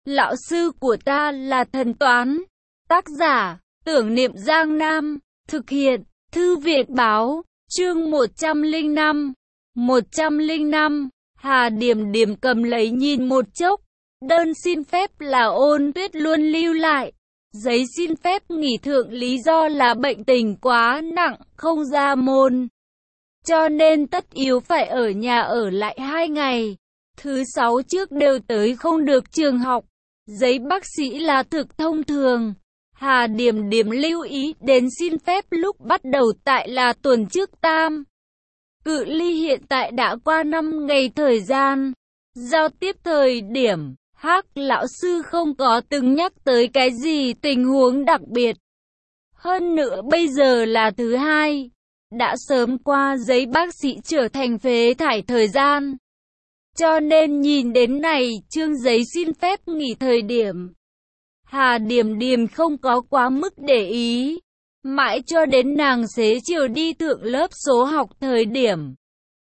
Lão sư của ta là thần toán. Tác giả, Tưởng Niệm Giang Nam. Thực hiện, Thư viện Báo. Chương 105. 105. Hà Điềm Điềm cầm lấy nhìn một chốc. Đơn xin phép là Ôn Tuyết luôn lưu lại. Giấy xin phép nghỉ thượng lý do là bệnh tình quá nặng, không ra môn. Cho nên tất yếu phải ở nhà ở lại 2 ngày. Thứ 6 trước đều tới không được trường học. Giấy bác sĩ là thực thông thường. Hà Điềm Điềm lưu ý đến xin phép lúc bắt đầu tại là tuần trước tam. Cự ly hiện tại đã qua 5 ngày thời gian. Giao tiếp thời điểm, Hắc lão sư không có từng nhắc tới cái gì tình huống đặc biệt. Hơn nữa bây giờ là thứ 2. Đã sớm qua giấy bác sĩ trở thành phế thải thời gian. Cho nên nhìn đến này chương giấy xin phép nghỉ thời điểm. Hà Điềm Điềm không có quá mức để ý. Mãi cho đến nàng xế chiều đi thượng lớp số học thời điểm.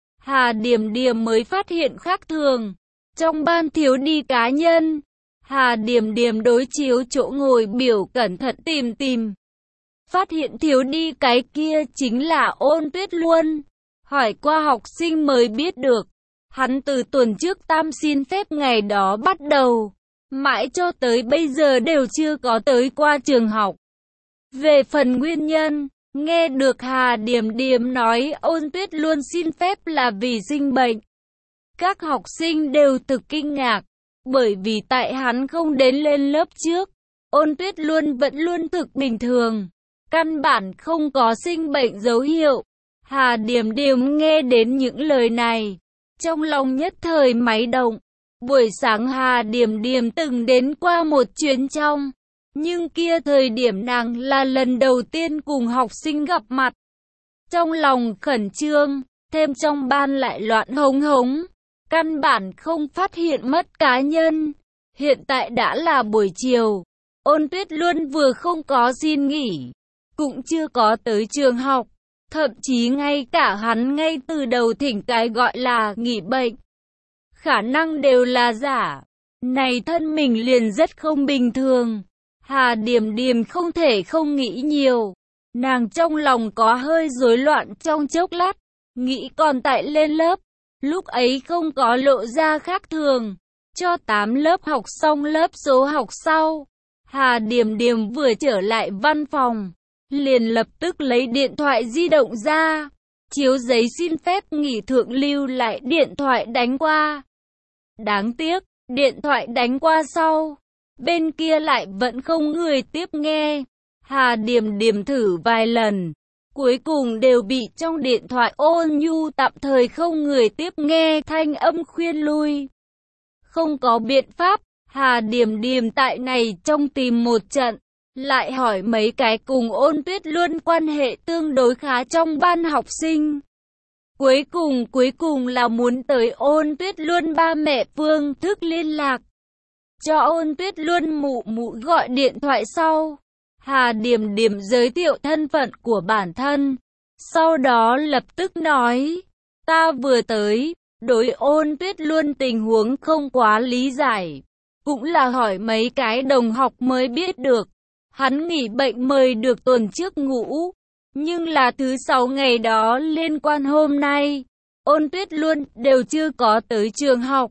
Hà Điềm Điềm mới phát hiện khác thường. Trong ban thiếu đi cá nhân. Hà Điềm Điềm đối chiếu chỗ ngồi biểu cẩn thận tìm. Phát hiện thiếu đi cái kia chính là Ôn Tuyết luôn. Hỏi qua học sinh mới biết được. Hắn từ tuần trước tam xin phép ngày đó bắt đầu. Mãi cho tới bây giờ đều chưa có tới qua trường học. Về phần nguyên nhân, nghe được Hà Điềm Điềm nói Ôn Tuyết luôn xin phép là vì sinh bệnh. Các học sinh đều thực kinh ngạc. Bởi vì tại hắn không đến lên lớp trước. Ôn Tuyết luôn vẫn luôn thực bình thường. Căn bản không có sinh bệnh dấu hiệu. Hà Điềm Điềm nghe đến những lời này. Trong lòng nhất thời máy động. Buổi sáng Hà Điềm Điềm từng đến qua một chuyến trong. Nhưng kia thời điểm nàng là lần đầu tiên cùng học sinh gặp mặt. Trong lòng khẩn trương, thêm trong ban lại loạn hống hống. Căn bản không phát hiện mất cá nhân. Hiện tại đã là buổi chiều. Ôn Tuyết luôn vừa không có xin nghỉ. Cũng chưa có tới trường học. Thậm chí ngay cả hắn ngay từ đầu thỉnh cái gọi là nghỉ bệnh. Khả năng đều là giả. Này thân mình liền rất không bình thường. Hà Điềm Điềm không thể không nghĩ nhiều. Nàng trong lòng có hơi rối loạn trong chốc lát. Nghĩ còn tại lên lớp. Lúc ấy không có lộ ra khác thường. Cho 8 lớp học xong lớp số học sau. Hà Điềm Điềm vừa trở lại văn phòng. Liền lập tức lấy điện thoại di động ra. Chiếu giấy xin phép nghỉ thượng lưu lại điện thoại đánh qua. Đáng tiếc, điện thoại đánh qua sau. Bên kia lại vẫn không người tiếp nghe. Hà Điềm Điềm thử vài lần. Cuối cùng đều bị trong điện thoại ôn nhu tạm thời không người tiếp nghe thanh âm khuyên lui. Không có biện pháp, Hà Điềm Điềm tại này trong tìm một trận. Lại hỏi mấy cái cùng Ôn Tuyết luôn quan hệ tương đối khá trong ban học sinh. Cuối cùng là muốn tới Ôn Tuyết luôn ba mẹ phương thức liên lạc. Cho Ôn Tuyết luôn mụ mụ gọi điện thoại sau. Hà Điềm Điềm giới thiệu thân phận của bản thân. Sau đó lập tức nói, ta vừa tới, đối Ôn Tuyết luôn tình huống không quá lý giải. Cũng là hỏi mấy cái đồng học mới biết được. Hắn nghỉ bệnh mời được tuần trước ngủ. Nhưng là thứ 6 ngày đó liên quan hôm nay. Ôn Tuyết luôn đều chưa có tới trường học.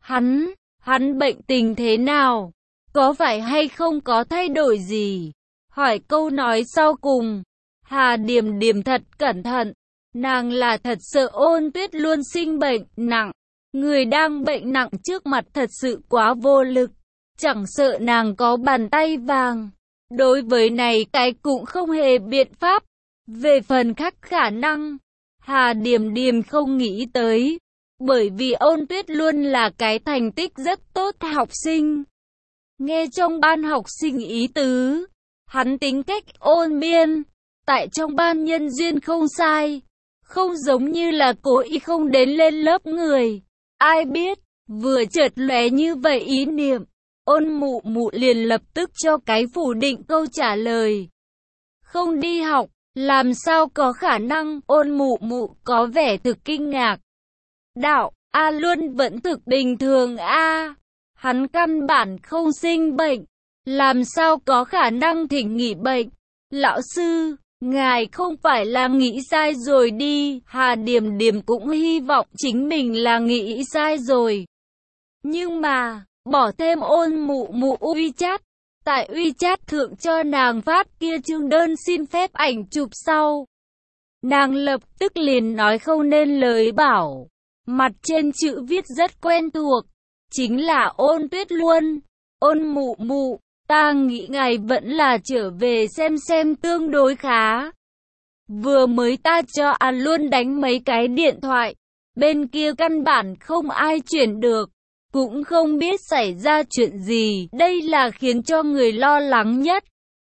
Hắn bệnh tình thế nào? Có phải hay không có thay đổi gì? Hỏi câu nói sau cùng. Hà Điềm Điềm thật cẩn thận. Nàng là thật sợ Ôn Tuyết luôn sinh bệnh nặng. Người đang bệnh nặng trước mặt thật sự quá vô lực. Chẳng sợ nàng có bàn tay vàng. Đối với này cái cũng không hề biện pháp. Về phần khác khả năng, Hà Điềm Điềm không nghĩ tới. Bởi vì Ôn Tuyết luôn là cái thành tích rất tốt học sinh. Nghe trong ban học sinh ý tứ, hắn tính cách ôn biên. Tại trong ban nhân duyên không sai. Không giống như là cố ý không đến lên lớp người. Ai biết, vừa chợt lóe như vậy ý niệm. Ôn mụ mụ liền lập tức cho cái phủ định câu trả lời. Không đi học, làm sao có khả năng? Ôn mụ mụ có vẻ thực kinh ngạc. Đạo, luôn vẫn thực bình thường Hắn căn bản không sinh bệnh, làm sao có khả năng thỉnh nghỉ bệnh. Lão sư, ngài không phải là nghĩ sai rồi đi. Hà Điềm Điềm cũng hy vọng chính mình là nghĩ sai rồi. Nhưng mà, bỏ thêm Ôn Mụ Mụ WeChat, tại WeChat thượng cho nàng phát kia chương đơn xin phép ảnh chụp sau. Nàng lập tức liền nói không nên lời bảo. Mặt trên chữ viết rất quen thuộc, chính là Ôn Tuyết Luân. Ôn Mụ Mụ, ta nghĩ ngài vẫn là trở về xem tương đối khá. Vừa mới ta cho Luân đánh mấy cái điện thoại, bên kia căn bản không ai chuyển được, cũng không biết xảy ra chuyện gì, đây là khiến cho người lo lắng nhất.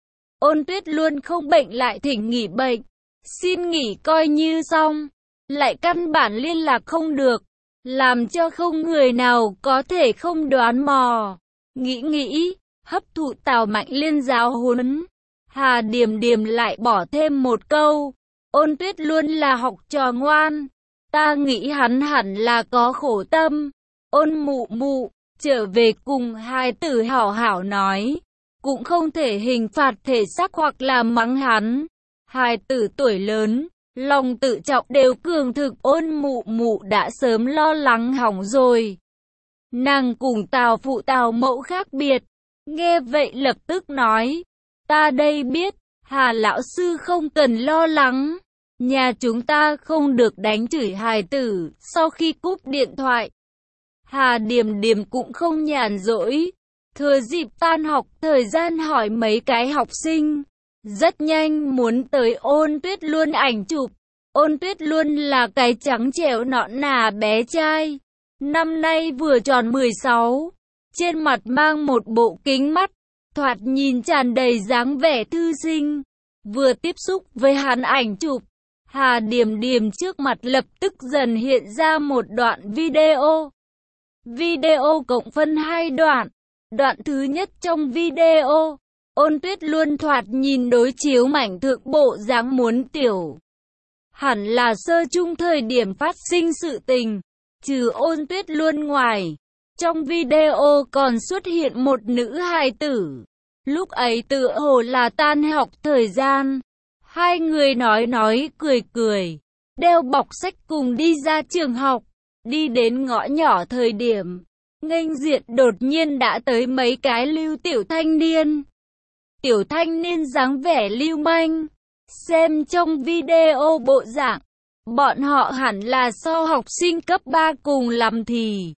Ôn Tuyết Luân không bệnh lại thỉnh nghỉ bệnh, xin nghỉ coi như xong, lại căn bản liên lạc không được, làm cho không người nào có thể không đoán mò. Nghĩ, hấp thụ Tào Mạnh Liên giáo huấn, Hà Điềm Điềm lại bỏ thêm một câu, Ôn Tuyết Luân là học trò ngoan, ta nghĩ hắn hẳn là có khổ tâm. Ôn Mụ Mụ, trở về cùng hài tử hảo hảo nói, cũng không thể hình phạt thể xác hoặc là mắng hắn. Hài tử tuổi lớn, lòng tự trọng đều cường thực. Ôn Mụ Mụ đã sớm lo lắng hỏng rồi. Nàng cùng Tào phụ Tào mẫu khác biệt, nghe vậy lập tức nói, ta đây biết, Hà lão sư không cần lo lắng, nhà chúng ta không được đánh chửi hài tử. Sau khi cúp điện thoại, Hà Điềm Điềm cũng không nhàn rỗi, thừa dịp tan học thời gian hỏi mấy cái học sinh, rất nhanh muốn tới Ôn Tuyết Luân ảnh chụp. Ôn Tuyết Luân là cái trắng trẻo nõn nà bé trai, năm nay vừa tròn 16, trên mặt mang một bộ kính mắt, thoạt nhìn tràn đầy dáng vẻ thư sinh. Vừa tiếp xúc với hắn ảnh chụp, Hà Điềm Điềm trước mặt lập tức dần hiện ra một đoạn video. Video cộng phân 2 đoạn. Đoạn thứ nhất trong video, Ôn Tuyết Luân thoạt nhìn đối chiếu mảnh thượng bộ dáng muốn tiểu. Hẳn là sơ chung thời điểm phát sinh sự tình. Trừ Ôn Tuyết Luân ngoài, trong video còn xuất hiện một nữ hài tử. Lúc ấy tựa hồ là tan học thời gian. Hai người nói cười, đeo bọc sách cùng đi ra trường học. Đi đến ngõ nhỏ thời điểm, nghênh diện đột nhiên đã tới mấy cái lưu tiểu thanh niên. Tiểu thanh niên dáng vẻ lưu manh, xem trong video bộ dạng, bọn họ hẳn là so học sinh cấp 3 cùng lắm thì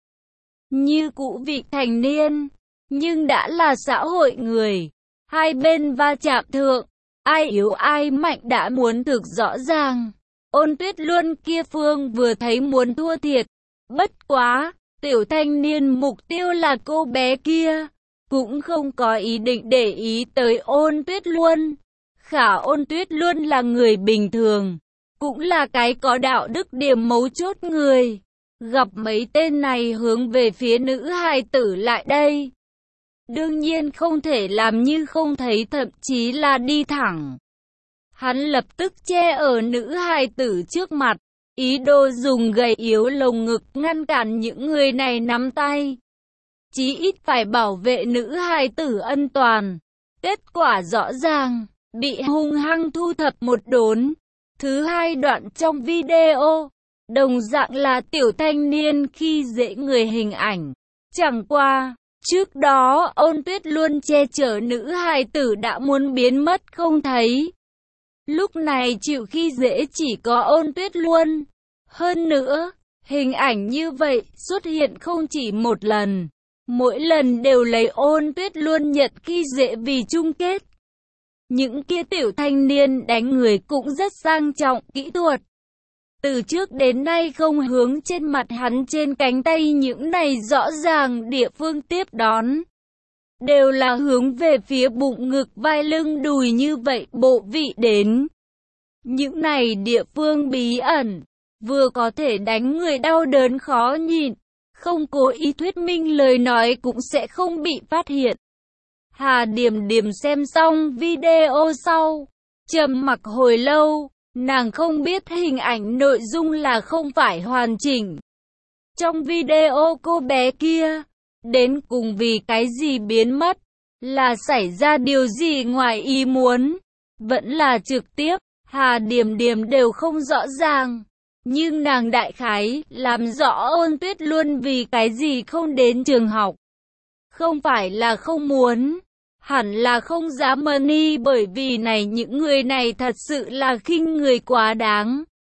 như cũ vị thành niên, nhưng đã là xã hội người. Hai bên va chạm thượng, ai yếu ai mạnh đã muốn thực rõ ràng. Ôn Tuyết Luân kia phương vừa thấy muốn thua thiệt. Bất quá, tiểu thanh niên mục tiêu là cô bé kia, cũng không có ý định để ý tới Ôn Tuyết Luân. Khả Ôn Tuyết Luân là người bình thường, cũng là cái có đạo đức điểm mấu chốt người. Gặp mấy tên này hướng về phía nữ hài tử lại đây, đương nhiên không thể làm như không thấy, thậm chí là đi thẳng. Hắn lập tức che ở nữ hài tử trước mặt, ý đồ dùng gầy yếu lồng ngực ngăn cản những người này nắm tay. Chí ít phải bảo vệ nữ hài tử an toàn. Kết quả rõ ràng, bị hung hăng thu thập một đốn. Thứ hai đoạn trong video, đồng dạng là tiểu thanh niên khi dễ người hình ảnh. Chẳng qua, trước đó Ôn Tuyết luôn che chở nữ hài tử đã muốn biến mất không thấy. Lúc này chịu khi dễ chỉ có Ôn Tuyết Luân. Hơn nữa, hình ảnh như vậy xuất hiện không chỉ một lần. Mỗi lần đều lấy Ôn Tuyết Luân nhận khi dễ vì chung kết. Những kia tiểu thanh niên đánh người cũng rất sang trọng kỹ thuật. Từ trước đến nay không hướng trên mặt hắn, trên cánh tay, những này rõ ràng địa phương tiếp đón. Đều là hướng về phía bụng, ngực, vai, lưng, đùi như vậy bộ vị đến. Những này địa phương bí ẩn, vừa có thể đánh người đau đớn khó nhịn, không cố ý thuyết minh lời nói cũng sẽ không bị phát hiện. Hà Điềm Điềm xem xong video sau, trầm mặc hồi lâu, nàng không biết hình ảnh nội dung là không phải hoàn chỉnh. Trong video cô bé kia, Đến cùng vì cái gì biến mất? Là xảy ra điều gì ngoài ý muốn? Vẫn là trực tiếp, Hà Điềm Điềm đều không rõ ràng. Nhưng nàng đại khái làm rõ Ôn Tuyết Luân vì cái gì không đến trường học. Không phải là không muốn, hẳn là không dám đi, bởi vì những người này thật sự là khinh người quá đáng.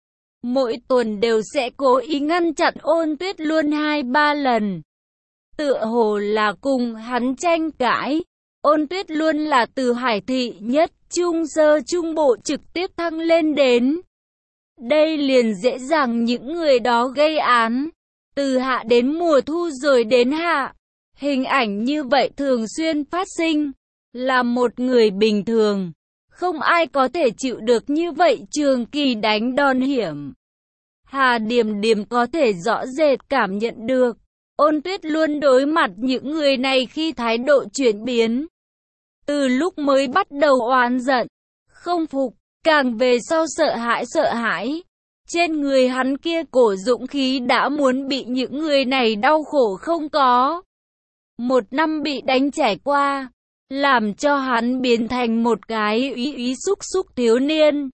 Mỗi tuần đều sẽ cố ý ngăn chặn Ôn Tuyết Luân 2-3 lần. Tựa hồ là cùng hắn tranh cãi. Ôn Tuyết Luân là từ Hải Thị nhất Trung Sơ Trung Bộ trực tiếp thăng lên đến. Đây liền dễ dàng những người đó gây án. Từ hạ đến mùa thu rồi đến hạ. Hình ảnh như vậy thường xuyên phát sinh. Là một người bình thường, không ai có thể chịu được như vậy trường kỳ đánh đòn hiểm. Hà Điềm Điềm có thể rõ rệt cảm nhận được. Ôn Tuyết Luân đối mặt những người này khi thái độ chuyển biến. Từ lúc mới bắt đầu oán giận, không phục, càng về sau sợ hãi. Trên người hắn kia cổ dũng khí đã muốn bị những người này đau khổ không có. 1 năm bị đánh trải qua, làm cho hắn biến thành một cái ý xúc thiếu niên.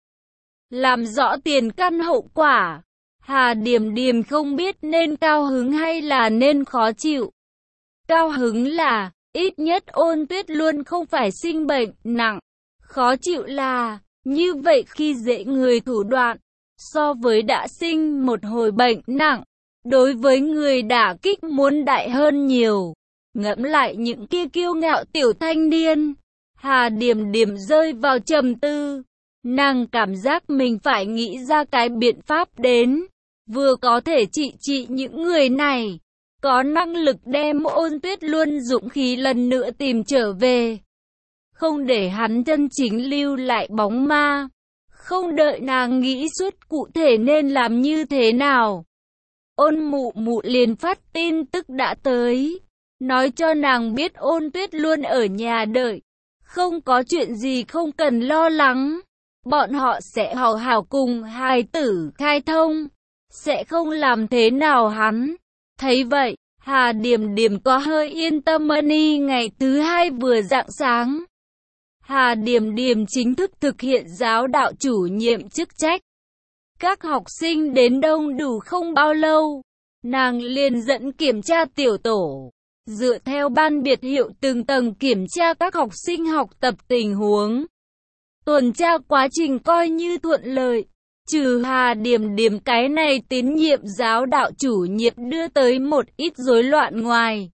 Làm rõ tiền căn hậu quả, Hà Điềm Điềm không biết nên cao hứng hay là nên khó chịu. Cao hứng là, ít nhất Ôn Tuyết Luân không phải sinh bệnh nặng. Khó chịu là, như vậy khi dễ người thủ đoạn, so với đã sinh một hồi bệnh nặng, đối với người đả kích muốn đại hơn nhiều. Ngẫm lại những kia kiêu ngạo tiểu thanh niên, Hà Điềm Điềm rơi vào trầm tư. Nàng cảm giác mình phải nghĩ ra cái biện pháp đến, vừa có thể trị những người này, có năng lực đem Ôn Tuyết Luân dũng khí lần nữa tìm trở về. Không để hắn chân chính lưu lại bóng ma. Không đợi nàng nghĩ suốt cụ thể nên làm như thế nào. Ôn mụ mụ liền phát tin tức đã tới. Nói cho nàng biết Ôn Tuyết Luân ở nhà đợi. Không có chuyện gì không cần lo lắng. Bọn họ sẽ hảo hảo cùng hài tử khai thông. Sẽ không làm thế nào hắn. Thấy vậy, Hà Điềm Điềm có hơi yên tâm đi. Ngày thứ 2 vừa rạng sáng, Hà Điềm Điềm chính thức thực hiện giáo đạo chủ nhiệm chức trách. Các học sinh đến đông đủ không bao lâu, nàng liền dẫn kiểm tra tiểu tổ. Dựa theo ban biệt hiệu từng tầng kiểm tra các học sinh học tập tình huống. Tuần tra quá trình coi như thuận lợi. Trừ Hà Điềm Điềm cái này tín nhiệm giáo đạo chủ nhiệm đưa tới một ít rối loạn ngoài.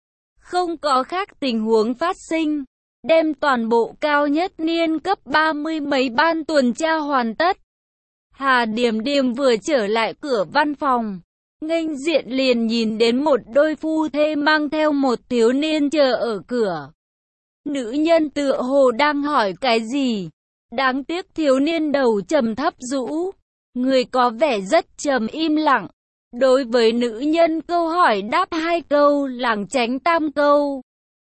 Không có khác tình huống phát sinh. Đem toàn bộ cao nhất niên cấp 30 mấy ban tuần tra hoàn tất. Hà Điềm Điềm vừa trở lại cửa văn phòng. Nghênh diện liền nhìn đến một đôi phu thê mang theo một thiếu niên chờ ở cửa. Nữ nhân tựa hồ đang hỏi cái gì. Đáng tiếc thiếu niên đầu trầm thấp rũ. Người có vẻ rất trầm im lặng. Đối với nữ nhân câu hỏi đáp 2 câu, lảng tránh 3 câu.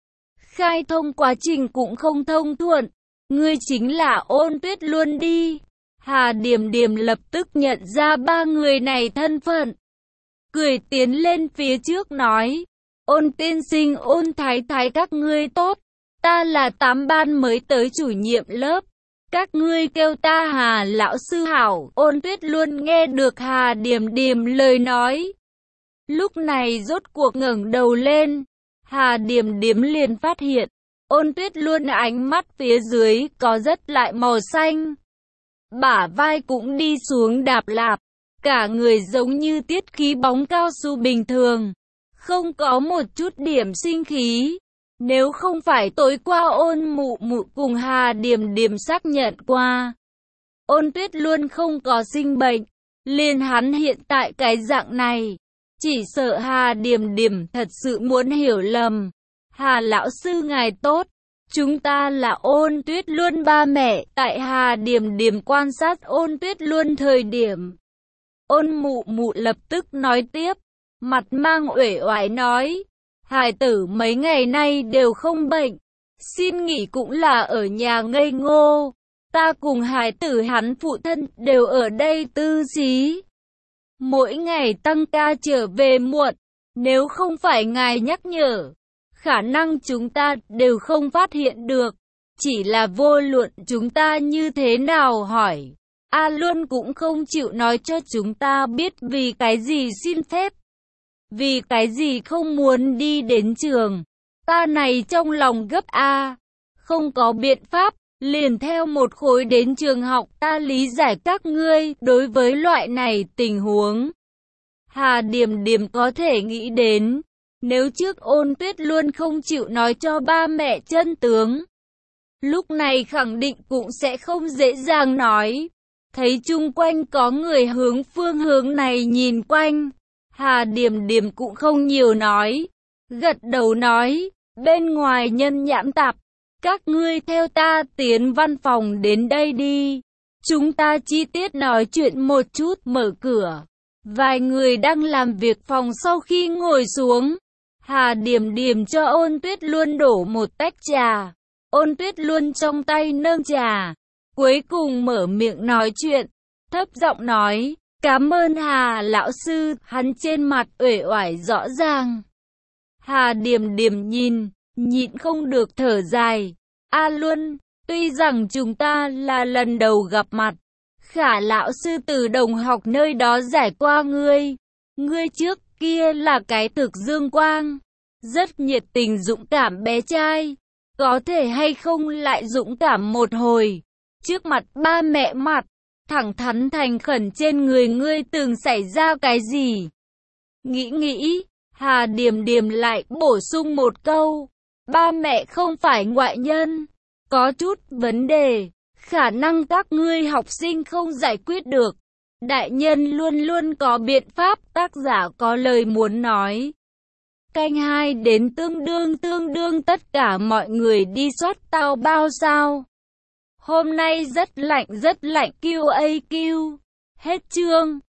Khai thông quá trình cũng không thông thuận. Ngươi chính là Ôn Tuyết Luân đi. Hà Điềm Điềm lập tức nhận ra 3 người này thân phận. Cười tiến lên phía trước nói. Ôn tiên sinh, Ôn thái thái các ngươi tốt. Ta là 8 ban mới tới chủ nhiệm lớp. Các ngươi kêu ta Hà lão sư hảo. Ôn Tuyết Luân nghe được Hà Điềm Điềm lời nói. Lúc này rốt cuộc ngẩng đầu lên. Hà Điềm Điềm liền phát hiện, Ôn Tuyết Luân ánh mắt phía dưới có rất lại màu xanh. Bả vai cũng đi xuống đạp lạp, cả người giống như tiết khí bóng cao su bình thường, không có một chút điểm sinh khí. Nếu không phải tối qua Ôn mụ mụ cùng Hà Điềm Điềm xác nhận qua, Ôn Tuyết Luân không có sinh bệnh, liền hắn hiện tại cái dạng này. Chỉ sợ Hà Điềm Điềm thật sự muốn hiểu lầm. Hà lão sư ngài tốt. Chúng ta là Ôn Tuyết Luân ba mẹ. Tại Hà Điềm Điềm quan sát Ôn Tuyết Luân thời điểm, Ôn mụ mụ lập tức nói tiếp. Mặt mang uể oải nói. Hải tử mấy ngày nay đều không bệnh. Xin nghỉ cũng là ở nhà ngây ngô. Ta cùng hải tử hắn phụ thân đều ở đây tư xí. Mỗi ngày tăng ca trở về muộn, Nếu không phải ngài nhắc nhở, khả năng chúng ta đều không phát hiện được. Chỉ là vô luận chúng ta như thế nào hỏi, A Luân cũng không chịu nói cho chúng ta biết vì cái gì xin phép, vì cái gì không muốn đi đến trường. Ta này trong lòng gấp A, không có biện pháp, liền theo một khối đến trường học. Ta lý giải các ngươi đối với loại này tình huống. Hà Điềm Điềm có thể nghĩ đến, nếu trước Ôn Tuyết luôn không chịu nói cho ba mẹ chân tướng, lúc này khẳng định cũng sẽ không dễ dàng nói. Thấy chung quanh có người hướng phương hướng này nhìn quanh, Hà Điềm Điềm cũng không nhiều nói, gật đầu nói, bên ngoài nhân nhãn tạp, các ngươi theo ta tiến văn phòng đến đây đi. Chúng ta chi tiết nói chuyện một chút. Mở cửa, vài người đang làm việc phòng sau khi ngồi xuống, Hà Điềm Điềm cho Ôn Tuyết Luân đổ một tách trà. Ôn Tuyết Luân trong tay nâng trà, cuối cùng mở miệng nói chuyện, thấp giọng nói, cảm ơn Hà lão sư. Hắn trên mặt uể oải rõ ràng. Hà Điềm Điềm nhịn không được thở dài. A Luân, tuy rằng chúng ta là lần đầu gặp mặt, Khả lão sư từ đồng học nơi đó giải qua ngươi. Ngươi trước kia là cái thực dương quang, rất nhiệt tình dũng cảm bé trai. Có thể hay không lại dũng cảm một hồi, trước mặt ba mẹ mặt, thẳng thắn thành khẩn trên người ngươi từng xảy ra cái gì? Nghĩ, Hà Điềm Điềm lại bổ sung một câu, ba mẹ không phải ngoại nhân, có chút vấn đề, khả năng các ngươi học sinh không giải quyết được. Đại nhân luôn luôn có biện pháp. Tác giả có lời muốn nói. Canh 2 đến tương đương tất cả mọi người đi soát tao bao sao. Hôm nay rất lạnh QAQ. Hết chương.